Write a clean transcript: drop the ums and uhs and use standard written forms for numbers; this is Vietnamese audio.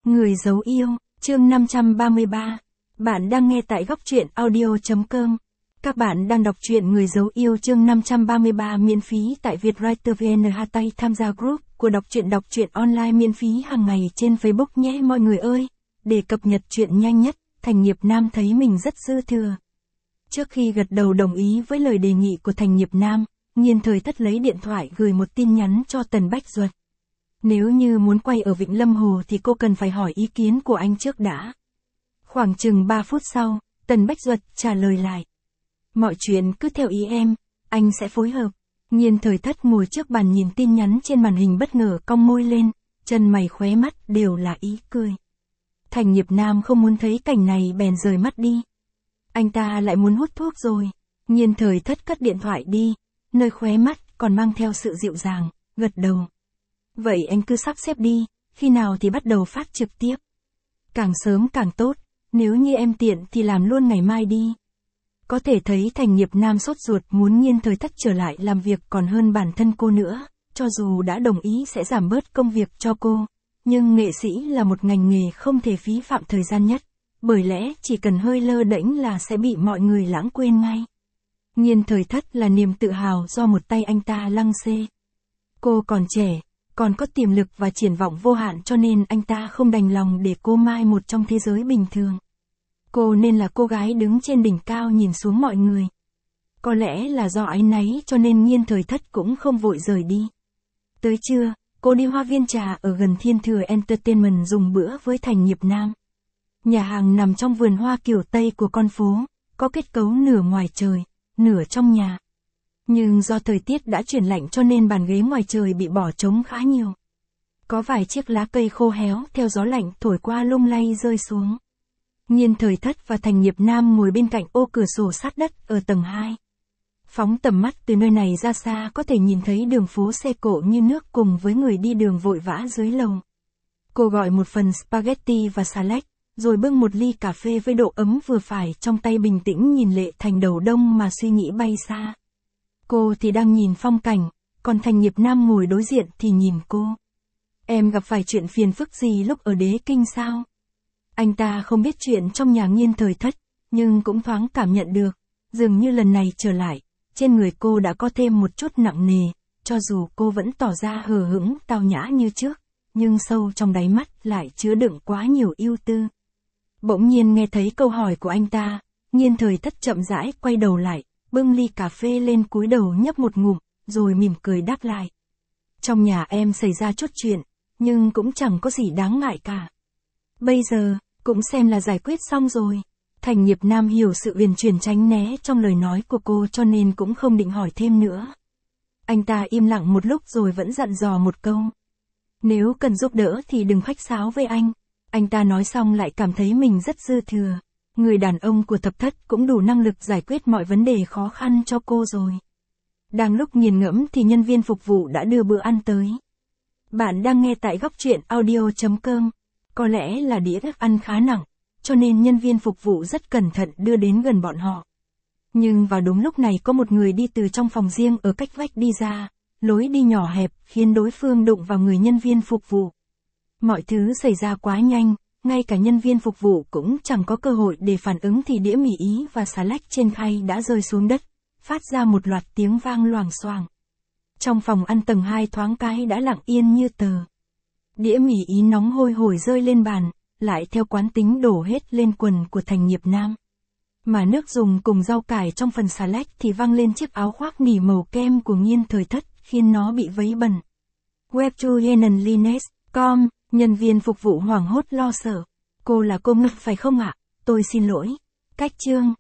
Người giấu yêu, chương 533. Bạn đang nghe tại góc truyện audio.com. Các bạn đang đọc truyện Người giấu yêu chương 533 miễn phí tại Vietwriter VN. Tay tham gia group của đọc truyện online miễn phí hàng ngày trên Facebook nhé mọi người ơi. Để cập nhật truyện nhanh nhất, Thành Nghiệp Nam thấy mình rất dư thừa. Trước khi gật đầu đồng ý với lời đề nghị của Thành Nghiệp Nam, Nhiên Thời Thất lấy điện thoại gửi một tin nhắn cho Tần Bách Duật. Nếu như muốn quay ở Vịnh Lâm Hồ thì cô cần phải hỏi ý kiến của anh trước đã. Khoảng chừng 3 phút sau, Tần Bách Duật trả lời lại. Mọi chuyện cứ theo ý em, anh sẽ phối hợp. Nhiên Thời Thất ngồi trước bàn nhìn tin nhắn trên màn hình bất ngờ cong môi lên, chân mày khóe mắt đều là ý cười. Thành Nghiệp Nam không muốn thấy cảnh này bèn rời mắt đi. Anh ta lại muốn hút thuốc rồi. Nhiên Thời Thất cất điện thoại đi, nơi khóe mắt còn mang theo sự dịu dàng, gật đầu. Vậy anh cứ sắp xếp đi, khi nào thì bắt đầu phát trực tiếp. Càng sớm càng tốt, nếu như em tiện thì làm luôn ngày mai đi. Có thể thấy Thành Nghiệp Nam sốt ruột muốn Nhiên Thời Thất trở lại làm việc còn hơn bản thân cô nữa, cho dù đã đồng ý sẽ giảm bớt công việc cho cô. Nhưng nghệ sĩ là một ngành nghề không thể phí phạm thời gian nhất, bởi lẽ chỉ cần hơi lơ đễnh là sẽ bị mọi người lãng quên ngay. Nhiên Thời Thất là niềm tự hào do một tay anh ta lăng xê. Cô còn trẻ, còn có tiềm lực và triển vọng vô hạn cho nên anh ta không đành lòng để cô mai một trong thế giới bình thường. Cô nên là cô gái đứng trên đỉnh cao nhìn xuống mọi người. Có lẽ là do áy náy cho nên Nhiên Thời Thất cũng không vội rời đi. Tới trưa, cô đi Hoa Viên Trà ở gần Thiên Thừa Entertainment dùng bữa với Thành Nghiệp Nam. Nhà hàng nằm trong vườn hoa kiểu Tây của con phố, có kết cấu nửa ngoài trời, nửa trong nhà. Nhưng do thời tiết đã chuyển lạnh cho nên bàn ghế ngoài trời bị bỏ trống khá nhiều. Có vài chiếc lá cây khô héo theo gió lạnh thổi qua lung lay rơi xuống. Nhiên Thời Thất và Thành Nghiệp Nam ngồi bên cạnh ô cửa sổ sát đất ở tầng 2. Phóng tầm mắt từ nơi này ra xa có thể nhìn thấy đường phố xe cộ như nước cùng với người đi đường vội vã dưới lầu. Cô gọi một phần spaghetti và salad, rồi bưng một ly cà phê với độ ấm vừa phải trong tay bình tĩnh nhìn Lệ Thành đầu đông mà suy nghĩ bay xa. Cô thì đang nhìn phong cảnh, còn Thành Nghiệp Nam ngồi đối diện thì nhìn cô. Em gặp phải chuyện phiền phức gì lúc ở Đế Kinh sao? Anh ta không biết chuyện trong nhà Nhiên Thời Thất, nhưng cũng thoáng cảm nhận được, dường như lần này trở lại, trên người cô đã có thêm một chút nặng nề, cho dù cô vẫn tỏ ra hờ hững tao nhã như trước, nhưng sâu trong đáy mắt lại chứa đựng quá nhiều ưu tư. Bỗng nhiên nghe thấy câu hỏi của anh ta, Nhiên Thời Thất chậm rãi quay đầu lại, bưng ly cà phê lên cúi đầu nhấp một ngụm, rồi mỉm cười đáp lại. Trong nhà em xảy ra chút chuyện, nhưng cũng chẳng có gì đáng ngại cả. Bây giờ, cũng xem là giải quyết xong rồi. Thành Nghiệp Nam hiểu sự uyển chuyển tránh né trong lời nói của cô cho nên cũng không định hỏi thêm nữa. Anh ta im lặng một lúc rồi vẫn dặn dò một câu. Nếu cần giúp đỡ thì đừng khách sáo với anh. Anh ta nói xong lại cảm thấy mình rất dư thừa. Người đàn ông của Thập Thất cũng đủ năng lực giải quyết mọi vấn đề khó khăn cho cô rồi. Đang lúc nghiền ngẫm thì nhân viên phục vụ đã đưa bữa ăn tới. Bạn đang nghe tại góc truyện audio.com. Có lẽ là đĩa thức ăn khá nặng, cho nên nhân viên phục vụ rất cẩn thận đưa đến gần bọn họ. Nhưng vào đúng lúc này có một người đi từ trong phòng riêng ở cách vách đi ra, lối đi nhỏ hẹp khiến đối phương đụng vào người nhân viên phục vụ. Mọi thứ xảy ra quá nhanh, ngay cả nhân viên phục vụ cũng chẳng có cơ hội để phản ứng thì đĩa mì Ý và xà lách trên khay đã rơi xuống đất, phát ra một loạt tiếng vang loảng xoảng. Trong phòng ăn tầng 2 thoáng cái đã lặng yên như tờ. Đĩa mì Ý nóng hôi hổi rơi lên bàn, lại theo quán tính đổ hết lên quần của Thành Nghiệp Nam. Mà nước dùng cùng rau cải trong phần xà lách thì văng lên chiếc áo khoác nỉ màu kem của Nhiên Thời Thất, khiến nó bị vấy bẩn. Webtoyenenlines.com, nhân viên phục vụ hoảng hốt lo sợ. Cô là cô Ngực phải không ạ? Tôi xin lỗi. Cách chương.